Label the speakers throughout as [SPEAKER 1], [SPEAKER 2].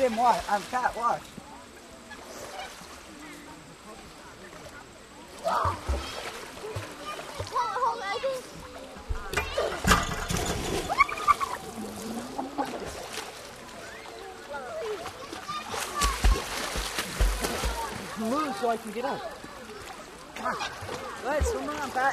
[SPEAKER 1] him, watch. I'm Cat, watch. Move so I can get up. Come on. Let's swim around, Pat.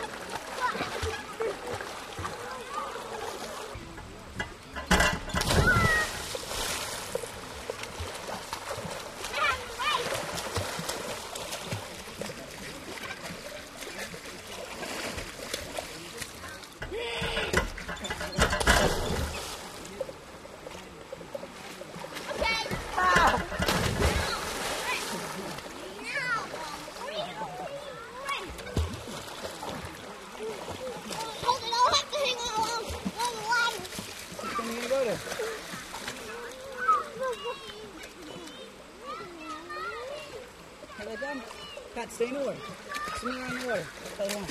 [SPEAKER 1] Pat, stay in the water. Swim around the water. That's all I want.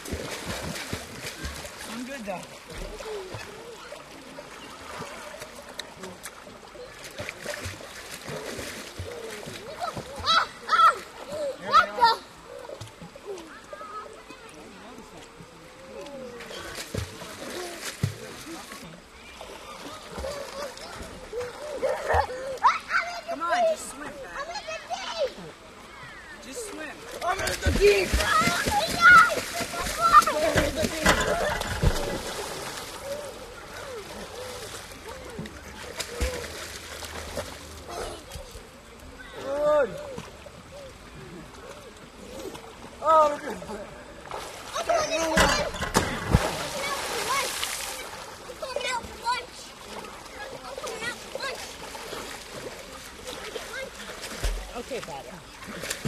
[SPEAKER 1] I'm good though. Come on, just swim, Pat. Just swim. I'm in the deep! Good. Oh, look at that. Okay, Pat.